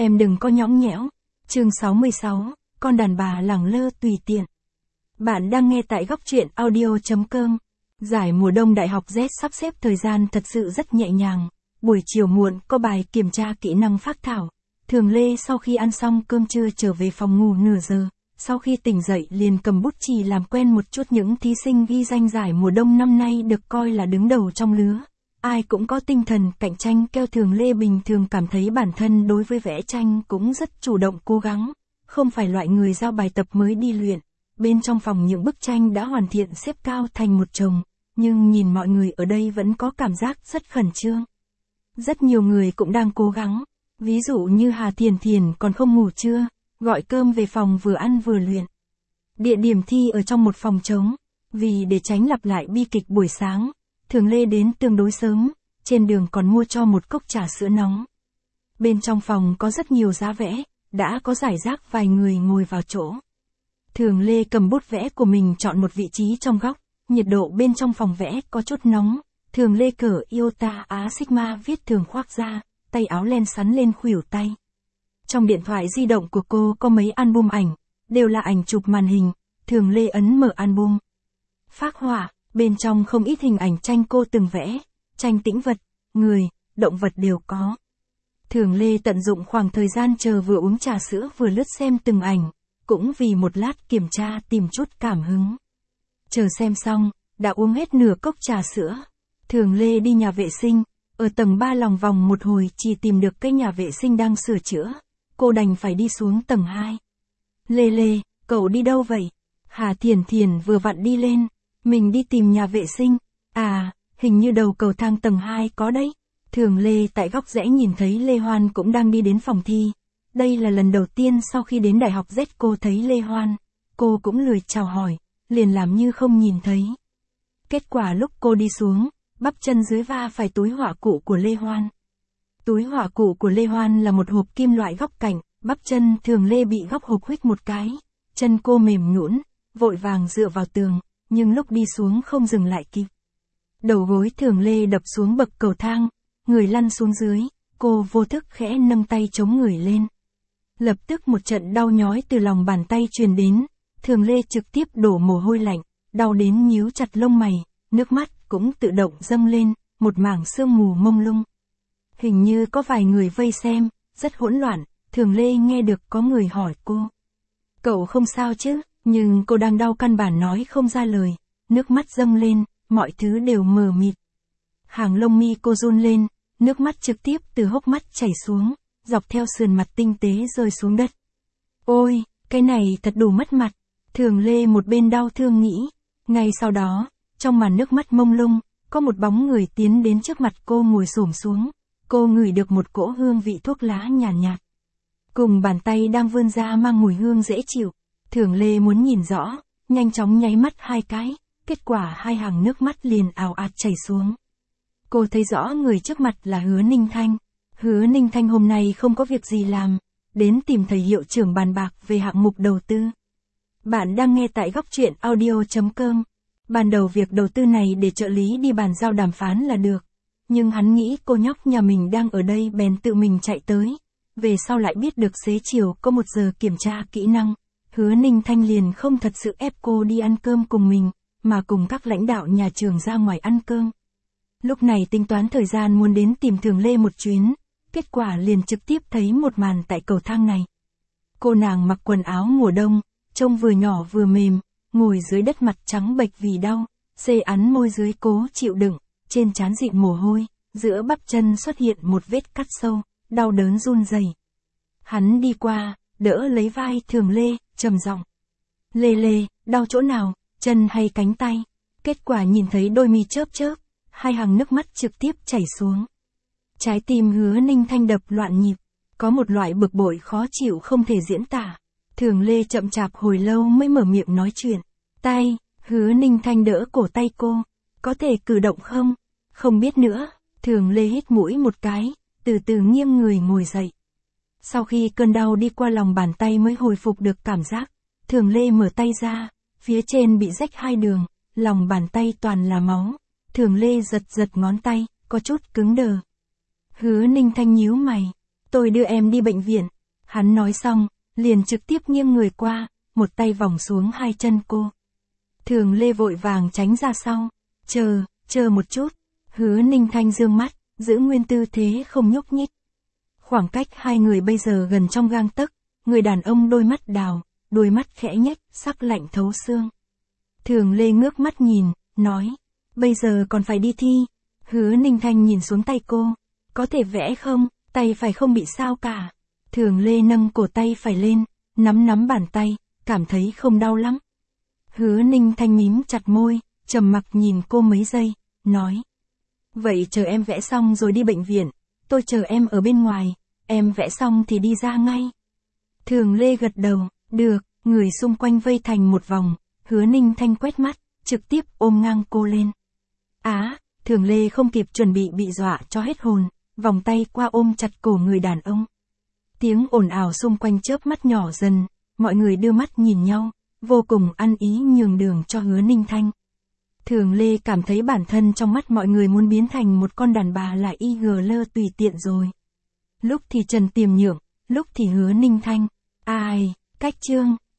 Em đừng có nhõng nhẽo. Chương 66, con đàn bà lẳng lơ tùy tiện. Bạn đang nghe tại góc truyện audio.com. Giải mùa đông Đại học Z sắp xếp thời gian thật sự rất nhẹ nhàng. Buổi chiều muộn có bài kiểm tra kỹ năng phác thảo. Thường Lê sau khi ăn xong cơm trưa trở về phòng ngủ nửa giờ. Sau khi tỉnh dậy liền cầm bút chì làm quen một chút những thí sinh ghi danh giải mùa đông năm nay được coi là đứng đầu trong lứa. Ai cũng có tinh thần cạnh tranh keo. Thường Lê bình thường cảm thấy bản thân đối với vẽ tranh cũng rất chủ động cố gắng, không phải loại người giao bài tập mới đi luyện. Bên trong phòng những bức tranh đã hoàn thiện xếp cao thành một chồng, nhưng nhìn mọi người ở đây vẫn có cảm giác rất khẩn trương. Rất nhiều người cũng đang cố gắng, ví dụ như Hà Thiền Thiền còn không ngủ trưa, gọi cơm về phòng vừa ăn vừa luyện. Địa điểm thi ở trong một phòng trống, vì để tránh lặp lại bi kịch buổi sáng, Thường Lê đến tương đối sớm, trên đường còn mua cho một cốc trà sữa nóng. Bên trong phòng có rất nhiều giá vẽ, đã có rải rác vài người ngồi vào chỗ. Thường Lê cầm bút vẽ của mình chọn một vị trí trong góc, nhiệt độ bên trong phòng vẽ có chút nóng. Thường Lê cởi Iota Á Sigma viết thường khoác ra, tay áo len sắn lên khuỷu tay. Trong điện thoại di động của cô có mấy album ảnh, đều là ảnh chụp màn hình. Thường Lê ấn mở album. Phác họa, bên trong không ít hình ảnh tranh cô từng vẽ, tranh tĩnh vật, người, động vật đều có. Thường Lê tận dụng khoảng thời gian chờ vừa uống trà sữa vừa lướt xem từng ảnh, cũng vì một lát kiểm tra tìm chút cảm hứng. Chờ xem xong, đã uống hết nửa cốc trà sữa. Thường Lê đi nhà vệ sinh, ở tầng 3 lòng vòng một hồi chỉ tìm được cái nhà vệ sinh đang sửa chữa. Cô đành phải đi xuống tầng 2. Lê, cậu đi đâu vậy? Hà Thiền Thiền vừa vặn đi lên. Mình đi tìm nhà vệ sinh. À, hình như đầu cầu thang tầng 2 có đấy. Thường Lê tại góc rẽ nhìn thấy Lê Hoan cũng đang đi đến phòng thi. Đây là lần đầu tiên sau khi đến Đại học Z cô thấy Lê Hoan. Cô cũng lười chào hỏi, liền làm như không nhìn thấy. Kết quả lúc cô đi xuống, bắp chân dưới va phải túi họa cụ của Lê Hoan. Túi họa cụ của Lê Hoan là một hộp kim loại góc cạnh, bắp chân Thường Lê bị góc hộp huých một cái. Chân cô mềm nhũn, vội vàng dựa vào tường, nhưng lúc đi xuống không dừng lại kịp. Đầu gối Thường Lê đập xuống bậc cầu thang, người lăn xuống dưới, cô vô thức khẽ nâng tay chống người lên. Lập tức một trận đau nhói từ lòng bàn tay truyền đến, Thường Lê trực tiếp đổ mồ hôi lạnh, đau đến nhíu chặt lông mày, nước mắt cũng tự động dâng lên, một mảng sương mù mông lung. Hình như có vài người vây xem, rất hỗn loạn. Thường Lê nghe được có người hỏi cô. Cậu không sao chứ? Nhưng cô đang đau căn bản nói không ra lời, nước mắt dâng lên, mọi thứ đều mờ mịt. Hàng lông mi cô run lên, nước mắt trực tiếp từ hốc mắt chảy xuống, dọc theo sườn mặt tinh tế rơi xuống đất. Ôi, cái này thật đủ mất mặt. Thường Lê một bên đau thương nghĩ. Ngay sau đó, trong màn nước mắt mông lung, có một bóng người tiến đến trước mặt cô ngồi xổm xuống. Cô ngửi được một cỗ hương vị thuốc lá nhàn nhạt. Cùng bàn tay đang vươn ra mang mùi hương dễ chịu. Thường Lê muốn nhìn rõ, nhanh chóng nháy mắt 2 cái, kết quả 2 hàng nước mắt liền ào ạt chảy xuống. Cô thấy rõ người trước mặt là Hứa Ninh Thanh. Hứa Ninh Thanh hôm nay không có việc gì làm, đến tìm thầy hiệu trưởng bàn bạc về hạng mục đầu tư. Bạn đang nghe tại góc truyện audio.com. Ban đầu việc đầu tư này để trợ lý đi bàn giao đàm phán là được, nhưng hắn nghĩ cô nhóc nhà mình đang ở đây bèn tự mình chạy tới. Về sau lại biết được xế chiều có 1 giờ kiểm tra kỹ năng. Hứa Ninh Thanh liền không thật sự ép cô đi ăn cơm cùng mình, mà cùng các lãnh đạo nhà trường ra ngoài ăn cơm. Lúc này tính toán thời gian muốn đến tìm Thường Lê một chuyến, kết quả liền trực tiếp thấy một màn tại cầu thang này. Cô nàng mặc quần áo mùa đông, trông vừa nhỏ vừa mềm, ngồi dưới đất mặt trắng bệch vì đau, xê ắn môi dưới cố chịu đựng, trên trán dịn mồ hôi, giữa bắp chân xuất hiện một vết cắt sâu, đau đớn run rẩy. Hắn đi qua, đỡ lấy vai Thường Lê, trầm giọng. Lê, đau chỗ nào, chân hay cánh tay? Kết quả nhìn thấy đôi mi chớp chớp, 2 hàng nước mắt trực tiếp chảy xuống. Trái tim Hứa Ninh Thanh đập loạn nhịp, có một loại bực bội khó chịu không thể diễn tả. Thường Lê chậm chạp hồi lâu mới mở miệng nói chuyện. Tay, Hứa Ninh Thanh đỡ cổ tay cô. Có thể cử động không? Không biết nữa. Thường Lê hít mũi một cái, từ từ nghiêng người ngồi dậy. Sau khi cơn đau đi qua lòng bàn tay mới hồi phục được cảm giác. Thường Lê mở tay ra, phía trên bị rách 2 đường, lòng bàn tay toàn là máu. Thường Lê giật ngón tay, có chút cứng đờ. Hứa Ninh Thanh nhíu mày. Tôi đưa em đi bệnh viện, Hắn nói xong, liền trực tiếp nghiêng người qua, một tay vòng xuống hai chân cô. Thường Lê vội vàng tránh ra sau. Chờ một chút. Hứa Ninh Thanh dương mắt, giữ nguyên tư thế không nhúc nhích. Khoảng cách hai người bây giờ gần trong gang tấc, người đàn ông đôi mắt đào, đôi mắt khẽ nhếch, sắc lạnh thấu xương. Thường Lê ngước mắt nhìn, nói, bây giờ còn phải đi thi. Hứa Ninh Thanh nhìn xuống tay cô, có thể vẽ không, tay phải không bị sao cả. Thường Lê nâng cổ tay phải lên, nắm bàn tay, cảm thấy không đau lắm. Hứa Ninh Thanh mím chặt môi, trầm mặc nhìn cô mấy giây, nói. Vậy chờ em vẽ xong rồi đi bệnh viện, tôi chờ em ở bên ngoài, em vẽ xong thì đi ra ngay. Thường Lê gật đầu, được, người xung quanh vây thành một vòng, Hứa Ninh Thanh quét mắt, trực tiếp ôm ngang cô lên. Thường Lê không kịp chuẩn bị dọa cho hết hồn, vòng tay qua ôm chặt cổ người đàn ông. Tiếng ồn ào xung quanh chớp mắt nhỏ dần, mọi người đưa mắt nhìn nhau, vô cùng ăn ý nhường đường cho Hứa Ninh Thanh. Thường Lê cảm thấy bản thân trong mắt mọi người muốn biến thành một con đàn bà là YGL tùy tiện rồi. Lúc thì Trần Tiềm Nhượng, lúc thì Hứa Ninh Thanh. Cách chương